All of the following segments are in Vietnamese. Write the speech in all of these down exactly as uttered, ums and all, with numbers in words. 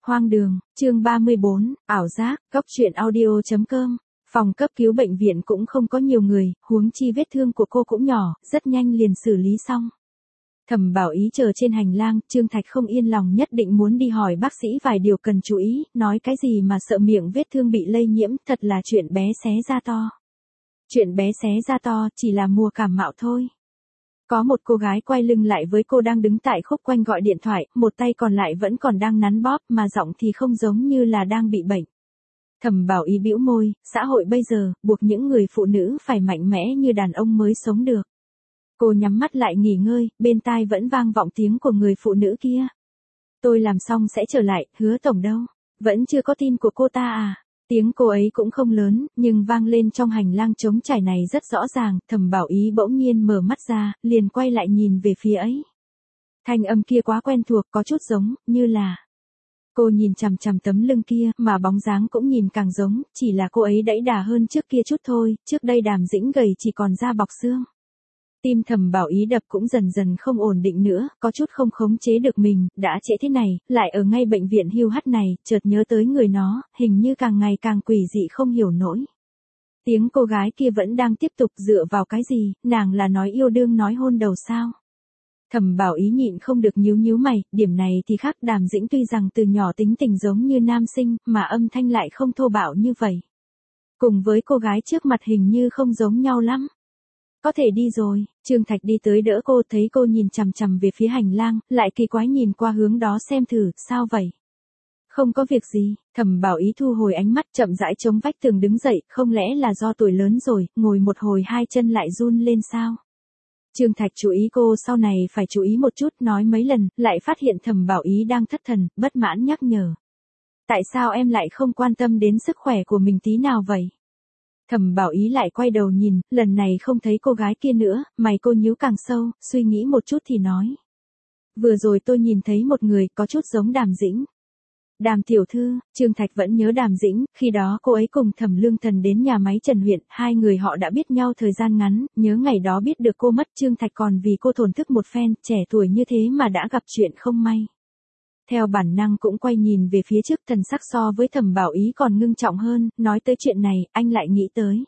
Hoang đường, chương ba mươi bốn, ảo giác, góc truyện audio chấm com. Phòng cấp cứu bệnh viện cũng không có nhiều người, huống chi vết thương của cô cũng nhỏ, rất nhanh liền xử lý xong. Thẩm Bảo Ý chờ trên hành lang, Trương Thạch không yên lòng nhất định muốn đi hỏi bác sĩ vài điều cần chú ý, nói cái gì mà sợ miệng vết thương bị lây nhiễm, thật là chuyện bé xé ra to. Chuyện bé xé ra to, chỉ là mùa cảm mạo thôi. Có một cô gái quay lưng lại với cô đang đứng tại khúc quanh gọi điện thoại, một tay còn lại vẫn còn đang nắn bóp, mà giọng thì không giống như là đang bị bệnh. Thẩm Bảo Ý bĩu môi, xã hội bây giờ, buộc những người phụ nữ phải mạnh mẽ như đàn ông mới sống được. Cô nhắm mắt lại nghỉ ngơi, bên tai vẫn vang vọng tiếng của người phụ nữ kia. Tôi làm xong sẽ trở lại, Hứa tổng đâu? Vẫn chưa có tin của cô ta à? Tiếng cô ấy cũng không lớn, nhưng vang lên trong hành lang trống trải này rất rõ ràng. Thẩm Bảo Ý bỗng nhiên mở mắt ra, liền quay lại nhìn về phía ấy. Thanh âm kia quá quen thuộc, có chút giống, như là... Cô nhìn chằm chằm tấm lưng kia, mà bóng dáng cũng nhìn càng giống, chỉ là cô ấy đẫy đà hơn trước kia chút thôi, trước đây Đàm Dĩnh gầy chỉ còn da bọc xương. Tim Thẩm Bảo Ý đập cũng dần dần không ổn định nữa, có chút không khống chế được mình, đã trễ thế này, lại ở ngay bệnh viện hưu hắt này, chợt nhớ tới người nó, hình như càng ngày càng quỷ dị không hiểu nổi. Tiếng cô gái kia vẫn đang tiếp tục, dựa vào cái gì, nàng là nói yêu đương nói hôn đầu sao? Thẩm Bảo Ý nhịn không được nhíu nhíu mày, điểm này thì khác. Đàm Dĩnh tuy rằng từ nhỏ tính tình giống như nam sinh, mà âm thanh lại không thô bạo như vậy. Cùng với cô gái trước mặt hình như không giống nhau lắm. Có thể đi rồi, Trương Thạch đi tới đỡ cô, thấy cô nhìn chằm chằm về phía hành lang, lại kỳ quái nhìn qua hướng đó xem thử, sao vậy? Không có việc gì, Thẩm Bảo Ý thu hồi ánh mắt, chậm rãi chống vách tường đứng dậy, không lẽ là do tuổi lớn rồi, ngồi một hồi hai chân lại run lên sao? Trương Thạch chú ý cô sau này phải chú ý một chút, nói mấy lần, lại phát hiện Thẩm Bảo Ý đang thất thần, bất mãn nhắc nhở. Tại sao em lại không quan tâm đến sức khỏe của mình tí nào vậy? Thẩm Bảo Ý lại quay đầu nhìn, lần này không thấy cô gái kia nữa, mày cô nhíu càng sâu, suy nghĩ một chút thì nói. Vừa rồi tôi nhìn thấy một người, có chút giống Đàm Dĩnh. Đàm tiểu thư, Trương Thạch vẫn nhớ Đàm Dĩnh, khi đó cô ấy cùng Thẩm Lương Thần đến nhà máy Trần huyện, hai người họ đã biết nhau thời gian ngắn, nhớ ngày đó biết được cô mất, Trương Thạch còn vì cô thổn thức một phen, trẻ tuổi như thế mà đã gặp chuyện không may. Theo bản năng cũng quay nhìn về phía trước, thần sắc so với Thẩm Bảo Ý còn ngưng trọng hơn, nói tới chuyện này, anh lại nghĩ tới.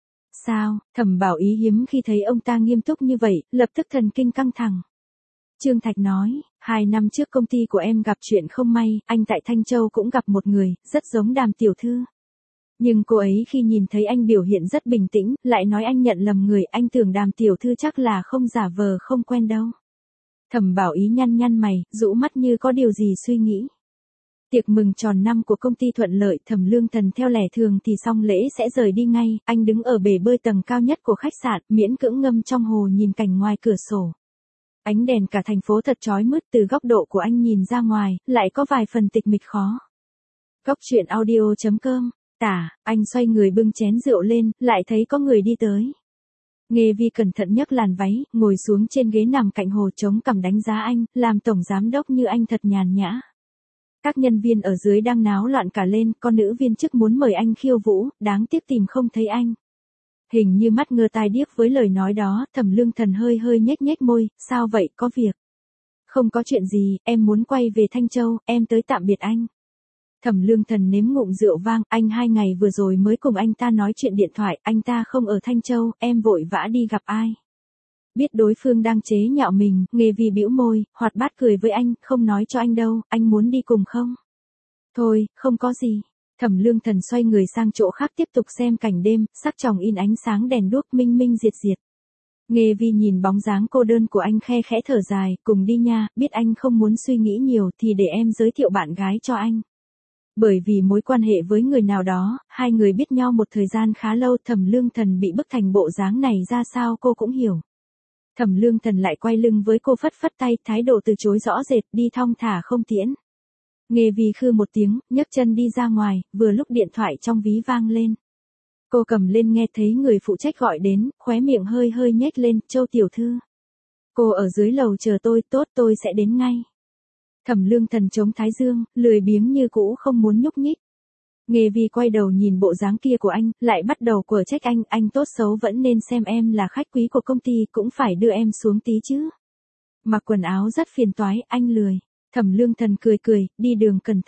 Sao, Thẩm Bảo Ý hiếm khi thấy ông ta nghiêm túc như vậy, lập tức thần kinh căng thẳng. Trương Thạch nói, hai năm trước công ty của em gặp chuyện không may, anh tại Thanh Châu cũng gặp một người, rất giống Đàm tiểu thư. Nhưng cô ấy khi nhìn thấy anh biểu hiện rất bình tĩnh, lại nói anh nhận lầm người, anh tưởng Đàm tiểu thư chắc là không giả vờ không quen đâu. Thẩm Bảo Ý nhăn nhăn mày, rũ mắt như có điều gì suy nghĩ. Tiệc mừng tròn năm của công ty thuận lợi, Thẩm Lương Thần theo lẽ thường thì xong lễ sẽ rời đi ngay, anh đứng ở bể bơi tầng cao nhất của khách sạn, miễn cưỡng ngâm trong hồ nhìn cảnh ngoài cửa sổ. Ánh đèn cả thành phố thật chói mướt, từ góc độ của anh nhìn ra ngoài, lại có vài phần tịch mịch khó. Góc truyện audio chấm com, tả, anh xoay người bưng chén rượu lên, lại thấy có người đi tới. Nghê Vi cẩn thận nhấc làn váy, ngồi xuống trên ghế nằm cạnh hồ chống cằm đánh giá anh, làm tổng giám đốc như anh thật nhàn nhã. Các nhân viên ở dưới đang náo loạn cả lên, con nữ viên chức muốn mời anh khiêu vũ, đáng tiếc tìm không thấy anh. Hình như mắt ngơ tai điếc với lời nói đó, Thẩm Lương Thần hơi hơi nhếch nhếch môi, sao vậy, có việc? Không có chuyện gì, em muốn quay về Thanh Châu, em tới tạm biệt anh. Thẩm Lương Thần nếm ngụm rượu vang, anh hai ngày vừa rồi mới cùng anh ta nói chuyện điện thoại, anh ta không ở Thanh Châu, em vội vã đi gặp ai. Biết đối phương đang chế nhạo mình, Nghê Vi bĩu môi, hoạt bát cười với anh, không nói cho anh đâu, anh muốn đi cùng không? Thôi, không có gì. Thẩm Lương Thần xoay người sang chỗ khác tiếp tục xem cảnh đêm, sắc tròng in ánh sáng đèn đuốc minh minh diệt diệt. Nghê Vi nhìn bóng dáng cô đơn của anh khe khẽ thở dài, cùng đi nha, biết anh không muốn suy nghĩ nhiều thì để em giới thiệu bạn gái cho anh. Bởi vì mối quan hệ với người nào đó, hai người biết nhau một thời gian khá lâu, Thẩm Lương Thần bị bức thành bộ dáng này ra sao cô cũng hiểu. Thẩm Lương Thần lại quay lưng với cô phất phất tay, thái độ từ chối rõ rệt, đi thong thả không tiễn. Nghê Vi khư một tiếng, nhấc chân đi ra ngoài, vừa lúc điện thoại trong ví vang lên. Cô cầm lên nghe thấy người phụ trách gọi đến, khóe miệng hơi hơi nhếch lên, Châu tiểu thư. Cô ở dưới lầu chờ tôi, tốt tôi sẽ đến ngay. Thẩm Lương Thần chống thái dương, lười biếng như cũ không muốn nhúc nhích. Nghê Vi quay đầu nhìn bộ dáng kia của anh, lại bắt đầu quở trách anh, anh tốt xấu vẫn nên xem em là khách quý của công ty, cũng phải đưa em xuống tí chứ. Mặc quần áo rất phiền toái, anh lười. Thẩm Lương Thần cười cười, đi đường cẩn thận.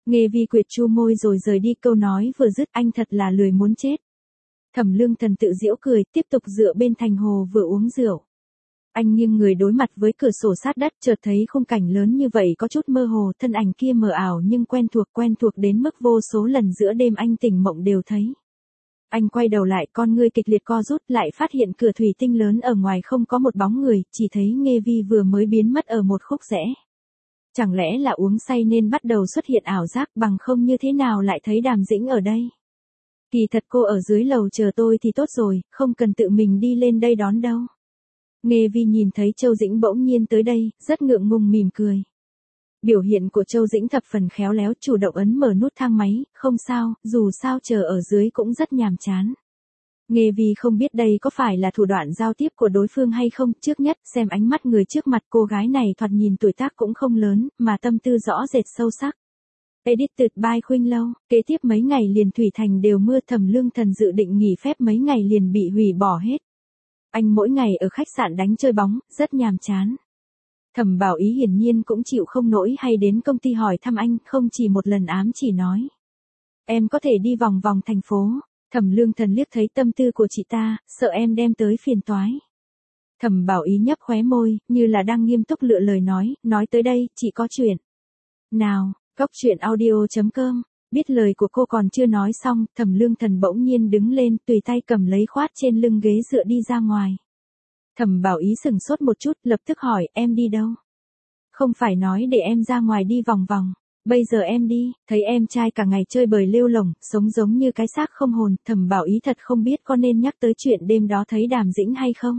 Nghe Vi quyệt chu môi rồi rời đi, câu nói vừa dứt anh thật là lười muốn chết. Thẩm Lương Thần tự giễu cười, tiếp tục dựa bên thành hồ vừa uống rượu. Anh nghiêng người đối mặt với cửa sổ sát đất, chợt thấy khung cảnh lớn như vậy có chút mơ hồ, thân ảnh kia mờ ảo nhưng quen thuộc quen thuộc đến mức vô số lần giữa đêm anh tỉnh mộng đều thấy. Anh quay đầu lại, con ngươi kịch liệt co rút, lại phát hiện cửa thủy tinh lớn ở ngoài không có một bóng người, chỉ thấy Nghê Vi vừa mới biến mất ở một khúc rẽ. Chẳng lẽ là uống say nên bắt đầu xuất hiện ảo giác, bằng không như thế nào lại thấy Đàm Dĩnh ở đây? Kỳ thật cô ở dưới lầu chờ tôi thì tốt rồi, không cần tự mình đi lên đây đón đâu. Nghê Vi nhìn thấy Châu Dĩnh bỗng nhiên tới đây, rất ngượng ngùng mỉm cười. Biểu hiện của Châu Dĩnh thập phần khéo léo, chủ động ấn mở nút thang máy, không sao, dù sao chờ ở dưới cũng rất nhàm chán. Nghê Vi không biết đây có phải là thủ đoạn giao tiếp của đối phương hay không, trước nhất xem ánh mắt người trước mặt, cô gái này thoạt nhìn tuổi tác cũng không lớn, mà tâm tư rõ rệt sâu sắc. Edited by Khuynh Lâu, kế tiếp mấy ngày liền Thủy Thành đều mưa, Thẩm Lương Thần dự định nghỉ phép mấy ngày liền bị hủy bỏ hết. Anh mỗi ngày ở khách sạn đánh chơi bóng, rất nhàm chán. Thẩm Bảo Ý hiển nhiên cũng chịu không nổi, hay đến công ty hỏi thăm anh, không chỉ một lần ám chỉ nói. Em có thể đi vòng vòng thành phố. Thẩm Lương Thần liếc thấy tâm tư của chị ta, sợ em đem tới phiền toái. Thẩm Bảo Ý nhấp khóe môi, như là đang nghiêm túc lựa lời nói, nói tới đây, chị có chuyện. Nào, Cốc Truyện Audio chấm com. Biết lời của cô còn chưa nói xong, Thẩm Lương Thần bỗng nhiên đứng lên, tùy tay cầm lấy khoát trên lưng ghế dựa đi ra ngoài. Thẩm Bảo Ý sừng sốt một chút, lập tức hỏi, em đi đâu? Không phải nói để em ra ngoài đi vòng vòng. Bây giờ em đi, thấy em trai cả ngày chơi bời lêu lổng, sống giống như cái xác không hồn, Thẩm Bảo Ý thật không biết có nên nhắc tới chuyện đêm đó thấy Đàm Dĩnh hay không.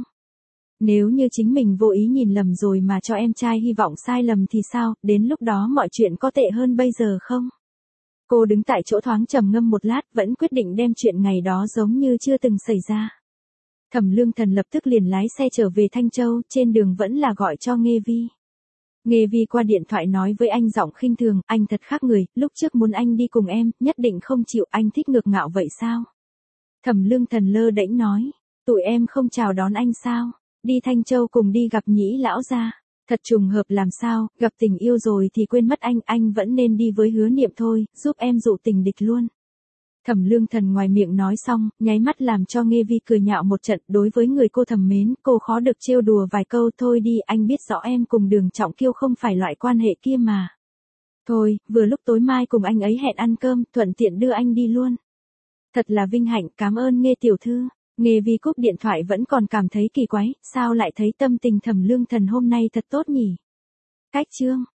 Nếu như chính mình vô ý nhìn lầm rồi mà cho em trai hy vọng sai lầm thì sao, đến lúc đó mọi chuyện có tệ hơn bây giờ không? Cô đứng tại chỗ thoáng trầm ngâm một lát, vẫn quyết định đem chuyện ngày đó giống như chưa từng xảy ra. Thẩm Lương Thần lập tức liền lái xe trở về Thanh Châu, trên đường vẫn là gọi cho Nghê Vi. Nghê Vi qua điện thoại nói với anh giọng khinh thường, anh thật khác người, lúc trước muốn anh đi cùng em, nhất định không chịu, anh thích ngược ngạo vậy sao? Thẩm Lương Thần lơ đễnh nói, tụi em không chào đón anh sao? Đi Thanh Châu cùng đi gặp Nhĩ lão gia. Thật trùng hợp làm sao, gặp tình yêu rồi thì quên mất anh, anh vẫn nên đi với Hứa Niệm thôi, giúp em dụ tình địch luôn. Thẩm Lương Thần ngoài miệng nói xong, nháy mắt làm cho Nghê Vi cười nhạo một trận, đối với người cô thầm mến, cô khó được trêu đùa vài câu, thôi đi, anh biết rõ em cùng Đường Trọng Kiêu không phải loại quan hệ kia mà. Thôi, vừa lúc tối mai cùng anh ấy hẹn ăn cơm, thuận tiện đưa anh đi luôn. Thật là vinh hạnh, cảm ơn Nghê tiểu thư. Nghê Vi cúp điện thoại vẫn còn cảm thấy kỳ quái, sao lại thấy tâm tình Thẩm Lương Thần hôm nay thật tốt nhỉ? Cách chương